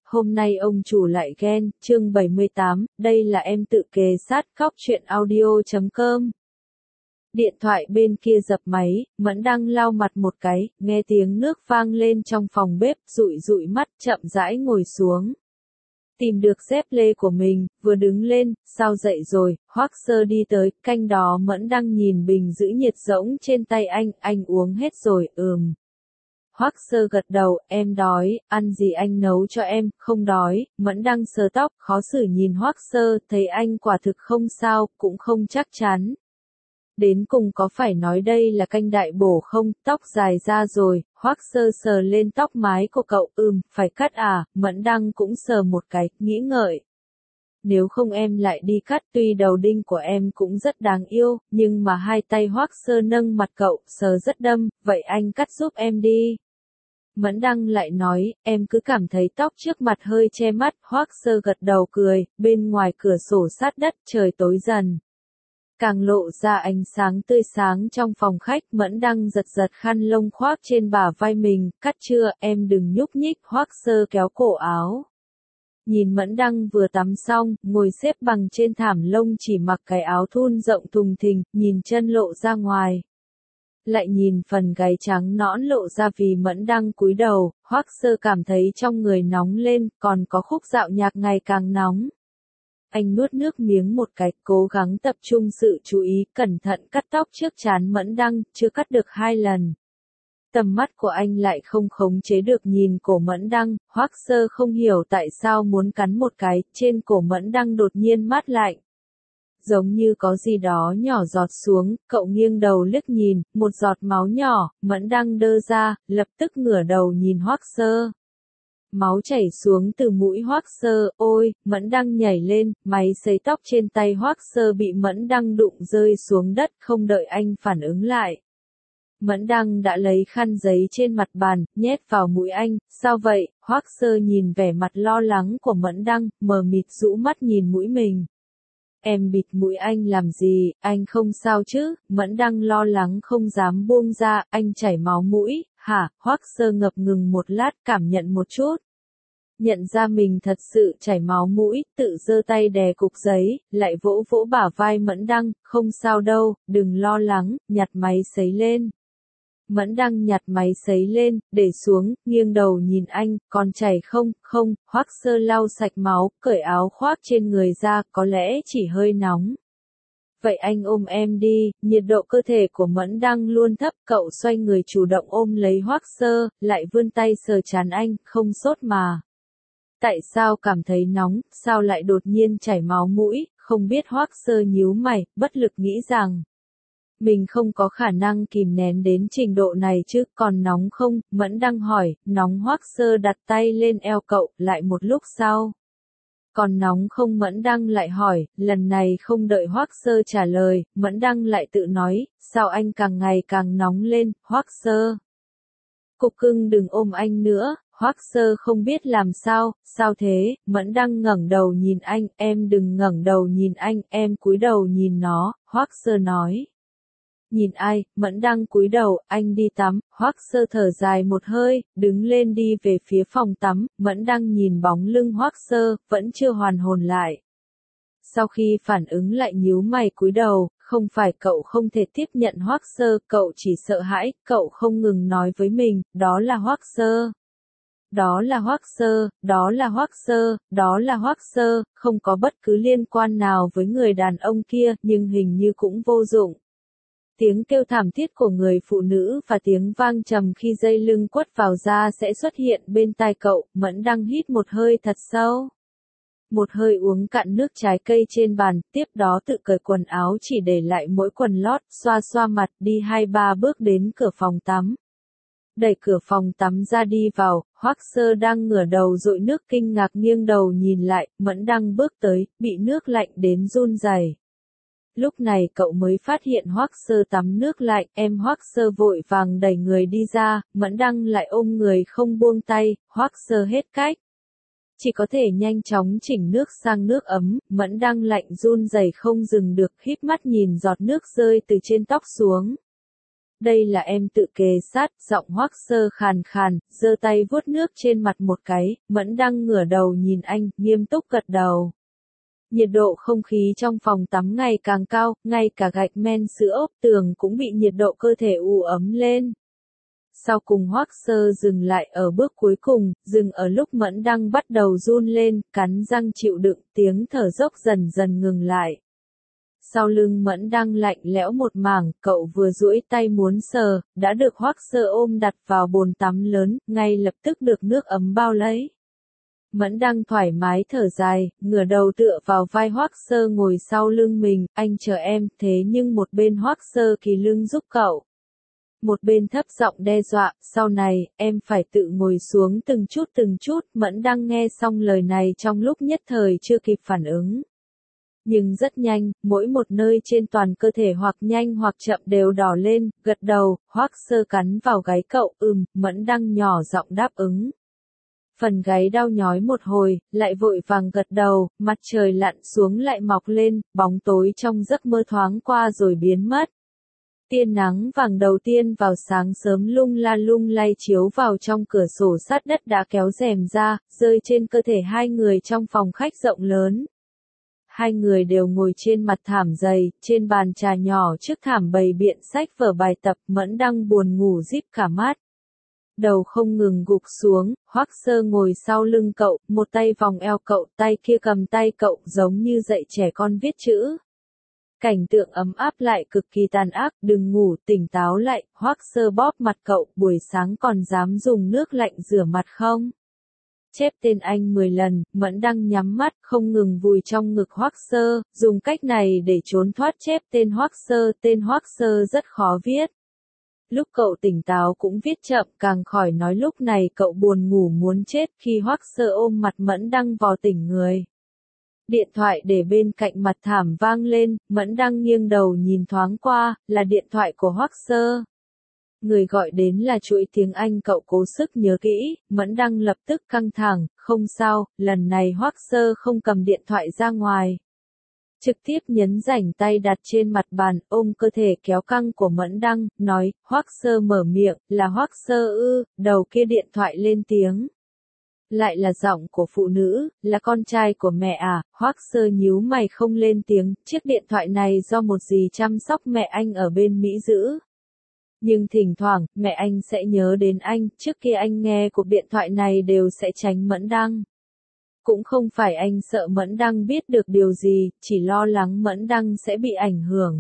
hôm nay ông chủ lại ghen, chương 78, đây là em tự kề sát khóc chuyện audio.com. Điện thoại bên kia dập máy, Mẫn đang lau mặt một cái, nghe tiếng nước vang lên trong phòng bếp, dụi dụi mắt, chậm rãi ngồi xuống. Tìm được dép lê của mình, vừa đứng lên, sao dậy rồi, Hoắc Sơ đi tới, canh đó Mẫn đang nhìn bình giữ nhiệt rỗng trên tay anh uống hết rồi, Hoắc Sơ gật đầu, em đói, ăn gì anh nấu cho em, không đói, Mẫn đang sờ tóc, khó xử nhìn Hoắc Sơ, thấy anh quả thực không sao, cũng không chắc chắn. Đến cùng có phải nói đây là canh đại bổ không, tóc dài ra rồi, Hoắc Sơ sờ lên tóc mái của cậu, phải cắt à, Mẫn Đăng cũng sờ một cái, nghĩ ngợi. Nếu không em lại đi cắt, tuy đầu đinh của em cũng rất đáng yêu, nhưng mà hai tay Hoắc Sơ nâng mặt cậu, sờ rất đâm, vậy anh cắt giúp em đi. Mẫn Đăng lại nói, em cứ cảm thấy tóc trước mặt hơi che mắt, Hoắc Sơ gật đầu cười, bên ngoài cửa sổ sát đất, trời tối dần. Càng lộ ra ánh sáng tươi sáng trong phòng khách, Mẫn Đăng giật giật khăn lông khoác trên bả vai mình, cắt chưa, em đừng nhúc nhích, Hoắc Sơ kéo cổ áo. Nhìn Mẫn Đăng vừa tắm xong, ngồi xếp bằng trên thảm lông chỉ mặc cái áo thun rộng thùng thình, nhìn chân lộ ra ngoài. Lại nhìn phần gáy trắng nõn lộ ra vì Mẫn Đăng cúi đầu, Hoắc Sơ cảm thấy trong người nóng lên, còn có khúc dạo nhạc ngày càng nóng. Anh nuốt nước miếng một cái, cố gắng tập trung sự chú ý, cẩn thận cắt tóc trước trán Mẫn Đăng, chưa cắt được 2 lần. Tầm mắt của anh lại không khống chế được nhìn cổ Mẫn Đăng, Hoắc Sơ không hiểu tại sao muốn cắn một cái, trên cổ Mẫn Đăng đột nhiên mát lạnh. Giống như có gì đó nhỏ giọt xuống, cậu nghiêng đầu liếc nhìn, một giọt máu nhỏ, Mẫn Đăng đơ ra, lập tức ngửa đầu nhìn Hoắc Sơ. Máu chảy xuống từ mũi Hoắc Sơ, ôi, Mẫn Đăng nhảy lên, máy sấy tóc trên tay Hoắc Sơ bị Mẫn Đăng đụng rơi xuống đất, không đợi anh phản ứng lại. Mẫn Đăng đã lấy khăn giấy trên mặt bàn, nhét vào mũi anh, sao vậy, Hoắc Sơ nhìn vẻ mặt lo lắng của Mẫn Đăng, mờ mịt rũ mắt nhìn mũi mình. Em bịt mũi anh làm gì, anh không sao chứ, Mẫn Đăng lo lắng không dám buông ra, anh chảy máu mũi, hả, Hoắc Sơ ngập ngừng một lát cảm nhận một chút. Nhận ra mình thật sự chảy máu mũi, tự giơ tay đè cục giấy, lại vỗ vỗ bả vai Mẫn Đăng, không sao đâu, đừng lo lắng, nhặt máy sấy lên. Mẫn Đăng nhặt máy sấy lên, để xuống, nghiêng đầu nhìn anh, còn chảy không, không, Hoắc Sơ lau sạch máu, cởi áo khoác trên người ra, có lẽ chỉ hơi nóng. Vậy anh ôm em đi, nhiệt độ cơ thể của Mẫn Đăng luôn thấp, cậu xoay người chủ động ôm lấy Hoắc Sơ, lại vươn tay sờ trán anh, không sốt mà. Tại sao cảm thấy nóng, sao lại đột nhiên chảy máu mũi, không biết Hoắc Sơ nhíu mày, bất lực nghĩ rằng. Mình không có khả năng kìm nén đến trình độ này chứ, còn nóng không, Mẫn Đăng hỏi, nóng Hoắc Sơ đặt tay lên eo cậu, lại một lúc sau. Còn nóng không Mẫn Đăng lại hỏi, lần này không đợi Hoắc Sơ trả lời, Mẫn Đăng lại tự nói, sao anh càng ngày càng nóng lên, Hoắc Sơ. Cục cưng đừng ôm anh nữa, Hoắc Sơ không biết làm sao thế, Mẫn Đăng ngẩng đầu nhìn anh, em đừng ngẩng đầu nhìn anh, em cúi đầu nhìn nó, Hoắc Sơ nói. Nhìn ai, Mẫn Đăng cúi đầu, anh đi tắm, Hoắc Sơ thở dài một hơi, đứng lên đi về phía phòng tắm, Mẫn Đăng nhìn bóng lưng Hoắc Sơ, vẫn chưa hoàn hồn lại. Sau khi phản ứng lại nhíu mày cúi đầu, không phải cậu không thể tiếp nhận Hoắc Sơ, cậu chỉ sợ hãi, cậu không ngừng nói với mình, đó là Hoắc Sơ. Đó là Hoắc Sơ, đó là Hoắc Sơ, đó là Hoắc Sơ, không có bất cứ liên quan nào với người đàn ông kia, nhưng hình như cũng vô dụng. Tiếng kêu thảm thiết của người phụ nữ và tiếng vang trầm khi dây lưng quất vào da sẽ xuất hiện bên tai cậu, Mẫn Đăng hít một hơi thật sâu. Một hơi uống cạn nước trái cây trên bàn, tiếp đó tự cởi quần áo chỉ để lại mỗi quần lót, xoa xoa mặt, đi 2-3 bước đến cửa phòng tắm. Đẩy cửa phòng tắm ra đi vào, Hoắc Sơ đang ngửa đầu dội nước kinh ngạc nghiêng đầu nhìn lại, Mẫn Đăng bước tới, bị nước lạnh đến run rẩy. Lúc này cậu mới phát hiện Hoắc Sơ tắm nước lạnh, em Hoắc Sơ vội vàng đẩy người đi ra, Mẫn Đăng lại ôm người không buông tay, Hoắc Sơ hết cách. Chỉ có thể nhanh chóng chỉnh nước sang nước ấm, Mẫn Đăng lạnh run rẩy không dừng được, híp mắt nhìn giọt nước rơi từ trên tóc xuống. Đây là em tự kề sát, giọng Hoắc Sơ khàn khàn, giơ tay vuốt nước trên mặt một cái, Mẫn Đăng ngửa đầu nhìn anh, nghiêm túc gật đầu. Nhiệt độ không khí trong phòng tắm ngày càng cao, ngay cả gạch men giữa ốp tường cũng bị nhiệt độ cơ thể ấm lên. Sau cùng Hoắc Sơ dừng lại ở bước cuối cùng, dừng ở lúc Mẫn Đăng bắt đầu run lên, cắn răng chịu đựng, tiếng thở dốc dần dần ngừng lại. Sau lưng Mẫn Đăng lạnh lẽo một mảng, cậu vừa duỗi tay muốn sờ, đã được Hoắc Sơ ôm đặt vào bồn tắm lớn, ngay lập tức được nước ấm bao lấy. Mẫn Đăng thoải mái thở dài, ngửa đầu tựa vào vai Hoắc Sơ ngồi sau lưng mình, anh chờ em, thế nhưng một bên Hoắc Sơ kỳ lưng giúp cậu. Một bên thấp giọng đe dọa, sau này, em phải tự ngồi xuống từng chút, Mẫn Đăng nghe xong lời này trong lúc nhất thời chưa kịp phản ứng. Nhưng rất nhanh, mỗi một nơi trên toàn cơ thể hoặc nhanh hoặc chậm đều đỏ lên, gật đầu, Hoắc Sơ cắn vào gáy cậu, Mẫn Đăng nhỏ giọng đáp ứng. Phần gáy đau nhói một hồi, lại vội vàng gật đầu, mặt trời lặn xuống lại mọc lên, bóng tối trong giấc mơ thoáng qua rồi biến mất. Tia nắng vàng đầu tiên vào sáng sớm lung lay chiếu vào trong cửa sổ sắt đất đã kéo rèm ra, rơi trên cơ thể hai người trong phòng khách rộng lớn. Hai người đều ngồi trên mặt thảm dày, trên bàn trà nhỏ trước thảm bày biện sách vở bài tập, Mẫn Đăng buồn ngủ díp cả mắt. Đầu không ngừng gục xuống, Hoắc Sơ ngồi sau lưng cậu, một tay vòng eo cậu, tay kia cầm tay cậu giống như dạy trẻ con viết chữ. Cảnh tượng ấm áp lại cực kỳ tàn ác, đừng ngủ, tỉnh táo lại, Hoắc Sơ bóp mặt cậu, buổi sáng còn dám dùng nước lạnh rửa mặt không? Chép tên anh 10 lần, Mẫn Đăng nhắm mắt, không ngừng vùi trong ngực Hoắc Sơ, dùng cách này để trốn thoát chép tên Hoắc Sơ rất khó viết. Lúc cậu tỉnh táo cũng viết chậm, càng khỏi nói lúc này cậu buồn ngủ muốn chết khi Hoắc Sơ ôm mặt Mẫn Đăng vào tỉnh người. Điện thoại để bên cạnh mặt thảm vang lên, Mẫn Đăng nghiêng đầu nhìn thoáng qua, là điện thoại của Hoắc Sơ. Người gọi đến là chuỗi tiếng Anh cậu cố sức nhớ kỹ, Mẫn Đăng lập tức căng thẳng, không sao, lần này Hoắc Sơ không cầm điện thoại ra ngoài. Trực tiếp nhấn rảnh tay đặt trên mặt bàn, ôm cơ thể kéo căng của Mẫn Đăng, nói, Hoắc Sơ mở miệng, là Hoắc Sơ ư, đầu kia điện thoại lên tiếng. Lại là giọng của phụ nữ, là con trai của mẹ à, Hoắc Sơ nhíu mày không lên tiếng, chiếc điện thoại này do một dì chăm sóc mẹ anh ở bên Mỹ giữ. Nhưng thỉnh thoảng, mẹ anh sẽ nhớ đến anh, trước kia anh nghe cuộc điện thoại này đều sẽ tránh Mẫn Đăng. Cũng không phải anh sợ Mẫn Đăng biết được điều gì, chỉ lo lắng Mẫn Đăng sẽ bị ảnh hưởng.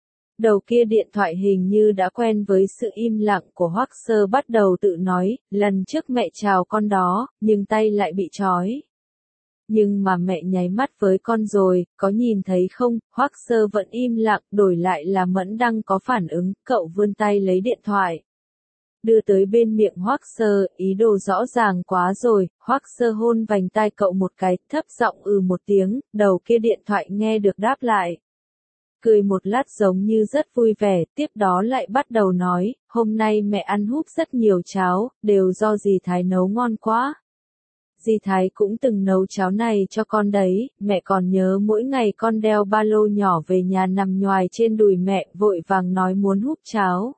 Đầu kia điện thoại hình như đã quen với sự im lặng của Hoắc Sơ bắt đầu tự nói, lần trước mẹ chào con đó, nhưng tay lại bị trói. Nhưng mà mẹ nháy mắt với con rồi, có nhìn thấy không, Hoắc Sơ vẫn im lặng, đổi lại là Mẫn Đăng có phản ứng, cậu vươn tay lấy điện thoại. Đưa tới bên miệng Hoắc Sơ, ý đồ rõ ràng quá rồi, Hoắc Sơ hôn vành tai cậu một cái, thấp giọng một tiếng, đầu kia điện thoại nghe được đáp lại. Cười một lát giống như rất vui vẻ, tiếp đó lại bắt đầu nói, hôm nay mẹ ăn húp rất nhiều cháo, đều do dì Thái nấu ngon quá. Dì Thái cũng từng nấu cháo này cho con đấy, mẹ còn nhớ mỗi ngày con đeo ba lô nhỏ về nhà nằm nhoài trên đùi mẹ, vội vàng nói muốn húp cháo.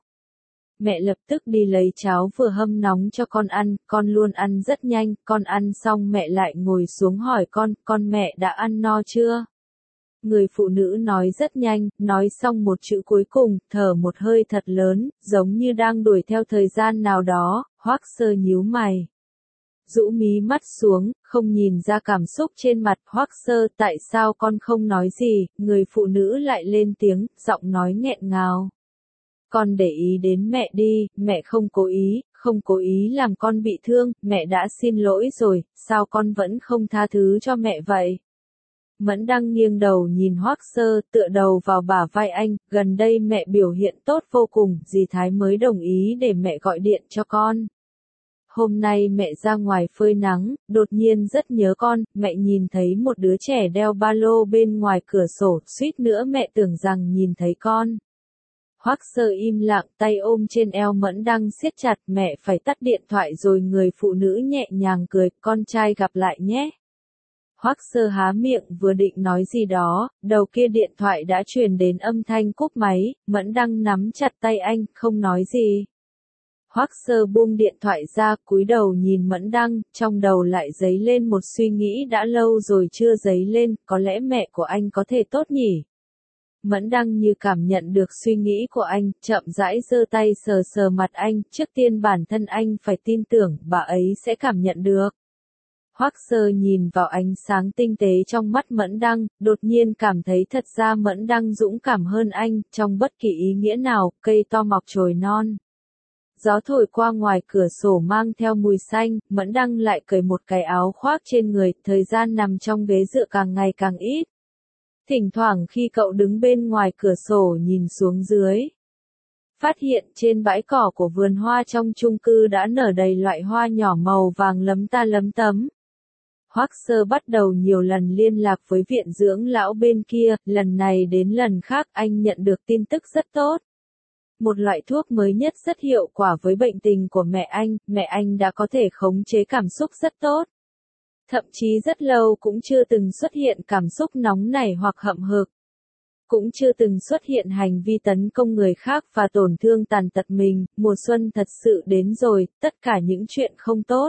Mẹ lập tức đi lấy cháo vừa hâm nóng cho con luôn ăn rất nhanh, con ăn xong mẹ lại ngồi xuống hỏi con mẹ đã ăn no chưa? Người phụ nữ nói rất nhanh, nói xong một chữ cuối cùng, thở một hơi thật lớn, giống như đang đuổi theo thời gian nào đó, Hoắc Sơ nhíu mày. Rũ mí mắt xuống, không nhìn ra cảm xúc trên mặt Hoắc Sơ, tại sao con không nói gì, người phụ nữ lại lên tiếng, giọng nói nghẹn ngào. Con để ý đến mẹ đi, mẹ không cố ý làm con bị thương, mẹ đã xin lỗi rồi, sao con vẫn không tha thứ cho mẹ vậy? Mẫn Đăng nghiêng đầu nhìn Hoắc Sơ, tựa đầu vào bả vai anh, gần đây mẹ biểu hiện tốt vô cùng, dì Thái mới đồng ý để mẹ gọi điện cho con. Hôm nay mẹ ra ngoài phơi nắng, đột nhiên rất nhớ con, mẹ nhìn thấy một đứa trẻ đeo ba lô bên ngoài cửa sổ, suýt nữa mẹ tưởng rằng nhìn thấy con. Hoắc Sơ im lặng, tay ôm trên eo Mẫn Đăng siết chặt, mẹ phải tắt điện thoại rồi, người phụ nữ nhẹ nhàng cười, con trai gặp lại nhé. Hoắc Sơ há miệng vừa định nói gì đó, đầu kia điện thoại đã truyền đến âm thanh cúp máy, Mẫn Đăng nắm chặt tay anh, không nói gì. Hoắc Sơ buông điện thoại ra, cúi đầu nhìn Mẫn Đăng, trong đầu lại dấy lên một suy nghĩ đã lâu rồi chưa dấy lên, có lẽ mẹ của anh có thể tốt nhỉ. Mẫn Đăng như cảm nhận được suy nghĩ của anh, chậm rãi giơ tay sờ sờ mặt anh, trước tiên bản thân anh phải tin tưởng bà ấy sẽ cảm nhận được. Hoắc Sơ nhìn vào ánh sáng tinh tế trong mắt Mẫn Đăng, đột nhiên cảm thấy thật ra Mẫn Đăng dũng cảm hơn anh, trong bất kỳ ý nghĩa nào, cây to mọc chồi non. Gió thổi qua ngoài cửa sổ mang theo mùi xanh, Mẫn Đăng lại cởi một cái áo khoác trên người, thời gian nằm trong ghế dựa càng ngày càng ít. Thỉnh thoảng khi cậu đứng bên ngoài cửa sổ nhìn xuống dưới, phát hiện trên bãi cỏ của vườn hoa trong chung cư đã nở đầy loại hoa nhỏ màu vàng lấm ta lấm tấm. Hoắc Sơ bắt đầu nhiều lần liên lạc với viện dưỡng lão bên kia, lần này đến lần khác anh nhận được tin tức rất tốt. Một loại thuốc mới nhất rất hiệu quả với bệnh tình của mẹ anh đã có thể khống chế cảm xúc rất tốt. Thậm chí rất lâu cũng chưa từng xuất hiện cảm xúc nóng nảy hoặc hậm hực. Cũng chưa từng xuất hiện hành vi tấn công người khác và tổn thương tàn tật mình, mùa xuân thật sự đến rồi, tất cả những chuyện không tốt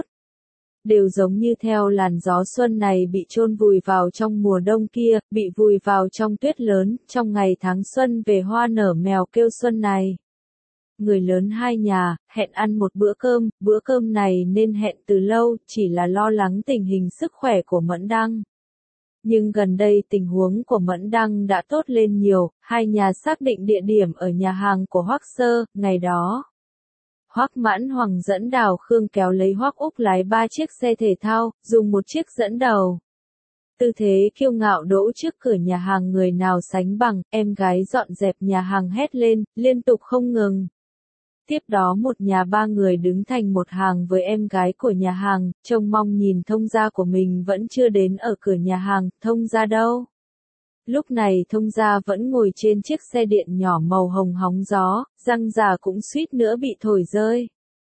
đều giống như theo làn gió xuân này bị chôn vùi vào trong mùa đông kia, bị vùi vào trong tuyết lớn, trong ngày tháng xuân về hoa nở mèo kêu xuân này. Người lớn hai nhà, hẹn ăn một bữa cơm này nên hẹn từ lâu, chỉ là lo lắng tình hình sức khỏe của Mẫn Đăng. Nhưng gần đây tình huống của Mẫn Đăng đã tốt lên nhiều, hai nhà xác định địa điểm ở nhà hàng của Hoắc Sơ, ngày đó. Hoắc Mãn Hoàng dẫn Đào Khương kéo lấy Hoắc Úc lái 3 chiếc xe thể thao, dùng một chiếc dẫn đầu. Tư thế kiêu ngạo đỗ trước cửa nhà hàng người nào sánh bằng, em gái dọn dẹp nhà hàng hét lên, liên tục không ngừng. Tiếp đó một nhà ba người đứng thành một hàng với em gái của nhà hàng, trông mong nhìn thông gia của mình vẫn chưa đến ở cửa nhà hàng, thông gia đâu? Lúc này thông gia vẫn ngồi trên chiếc xe điện nhỏ màu hồng hóng gió, răng già cũng suýt nữa bị thổi rơi.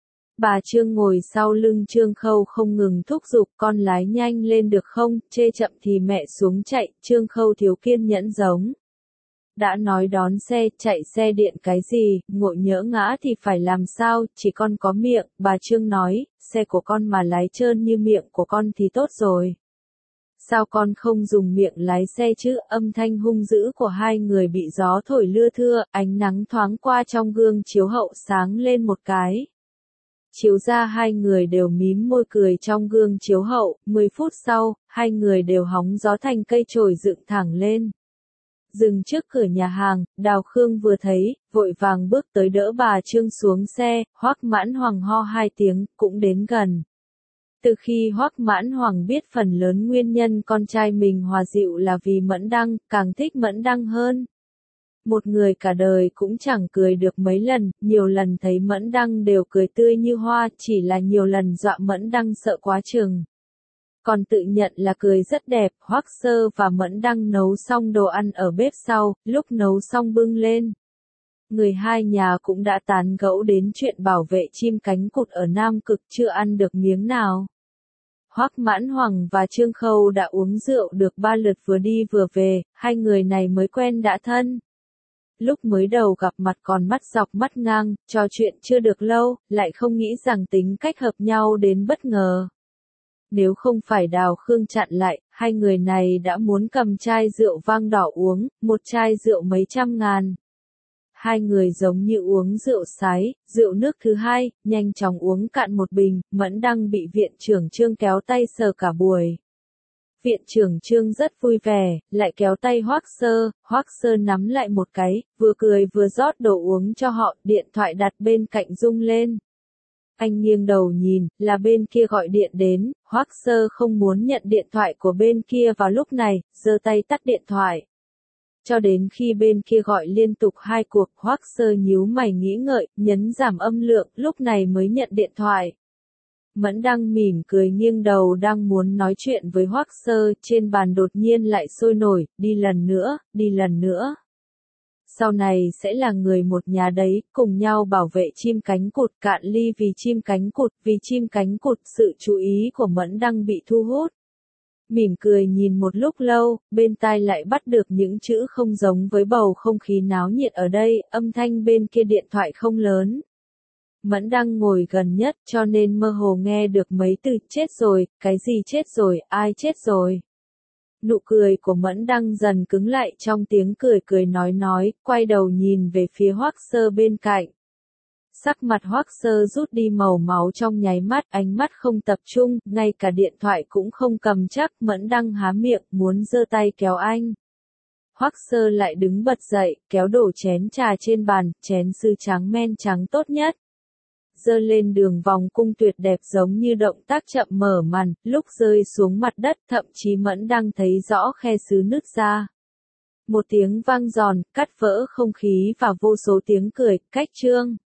Bà Trương ngồi sau lưng Trương Khâu không ngừng thúc giục con lái nhanh lên được không, chê chậm thì mẹ xuống chạy, Trương Khâu thiếu kiên nhẫn giống. Đã nói đón xe, chạy xe điện cái gì, ngộ nhỡ ngã thì phải làm sao, chỉ con có miệng, bà Trương nói, xe của con mà lái trơn như miệng của con thì tốt rồi. Sao con không dùng miệng lái xe chứ, âm thanh hung dữ của hai người bị gió thổi lưa thưa, ánh nắng thoáng qua trong gương chiếu hậu sáng lên một cái. Chiếu ra hai người đều mím môi cười trong gương chiếu hậu, 10 phút sau, hai người đều hóng gió thành cây chổi dựng thẳng lên. Dừng trước cửa nhà hàng, Đào Khương vừa thấy, vội vàng bước tới đỡ bà Trương xuống xe, Hoắc Mãn Hoàng ho hai tiếng, cũng đến gần. Từ khi Hoắc Mãn Hoàng biết phần lớn nguyên nhân con trai mình hòa dịu là vì Mẫn Đăng, càng thích Mẫn Đăng hơn. Một người cả đời cũng chẳng cười được mấy lần, nhiều lần thấy Mẫn Đăng đều cười tươi như hoa, chỉ là nhiều lần dọa Mẫn Đăng sợ quá chừng. Còn tự nhận là cười rất đẹp, Hoắc Sơ và Mẫn Đăng nấu xong đồ ăn ở bếp sau, lúc nấu xong bưng lên. Người hai nhà cũng đã tán gẫu đến chuyện bảo vệ chim cánh cụt ở Nam Cực chưa ăn được miếng nào. Hoắc Mãn Hoàng và Trương Khâu đã uống rượu được 3 lượt vừa đi vừa về, hai người này mới quen đã thân. Lúc mới đầu gặp mặt còn mắt dọc mắt ngang, trò chuyện chưa được lâu, lại không nghĩ rằng tính cách hợp nhau đến bất ngờ. Nếu không phải Đào Khương chặn lại, hai người này đã muốn cầm chai rượu vang đỏ uống, một chai rượu mấy trăm ngàn. Hai người giống như uống rượu sái, rượu nước thứ hai, nhanh chóng uống cạn một bình, Mẫn Đăng bị viện trưởng Trương kéo tay sờ cả buổi. Viện trưởng Trương rất vui vẻ, lại kéo tay Hoắc Sơ nắm lại một cái, vừa cười vừa rót đồ uống cho họ, điện thoại đặt bên cạnh rung lên. Anh nghiêng đầu nhìn, là bên kia gọi điện đến, Hoắc Sơ không muốn nhận điện thoại của bên kia vào lúc này, giơ tay tắt điện thoại. Cho đến khi bên kia gọi liên tục 2 cuộc, Hoắc Sơ nhíu mày nghĩ ngợi, nhấn giảm âm lượng, lúc này mới nhận điện thoại. Mẫn Đăng mỉm cười nghiêng đầu đang muốn nói chuyện với Hoắc Sơ, trên bàn đột nhiên lại sôi nổi, đi lần nữa. Sau này sẽ là người một nhà đấy, cùng nhau bảo vệ chim cánh cụt, cạn ly vì chim cánh cụt, sự chú ý của Mẫn Đăng bị thu hút. Mỉm cười nhìn một lúc lâu, bên tai lại bắt được những chữ không giống với bầu không khí náo nhiệt ở đây, âm thanh bên kia điện thoại không lớn. Mẫn đang ngồi gần nhất cho nên mơ hồ nghe được mấy từ chết rồi, cái gì chết rồi, ai chết rồi. Nụ cười của Mẫn Đăng dần cứng lại trong tiếng cười cười nói, quay đầu nhìn về phía Hoắc Sơ bên cạnh. Sắc mặt Hoắc Sơ rút đi màu máu trong nháy mắt, ánh mắt không tập trung, ngay cả điện thoại cũng không cầm chắc. Mẫn Đăng há miệng, muốn giơ tay kéo anh. Hoắc Sơ lại đứng bật dậy, kéo đổ chén trà trên bàn, chén sứ trắng men trắng tốt nhất. Giơ lên đường vòng cung tuyệt đẹp giống như động tác chậm mở màn, lúc rơi xuống mặt đất thậm chí Mẫn Đăng thấy rõ khe sứ nứt ra. Một tiếng vang giòn, cắt vỡ không khí và vô số tiếng cười, cách chương.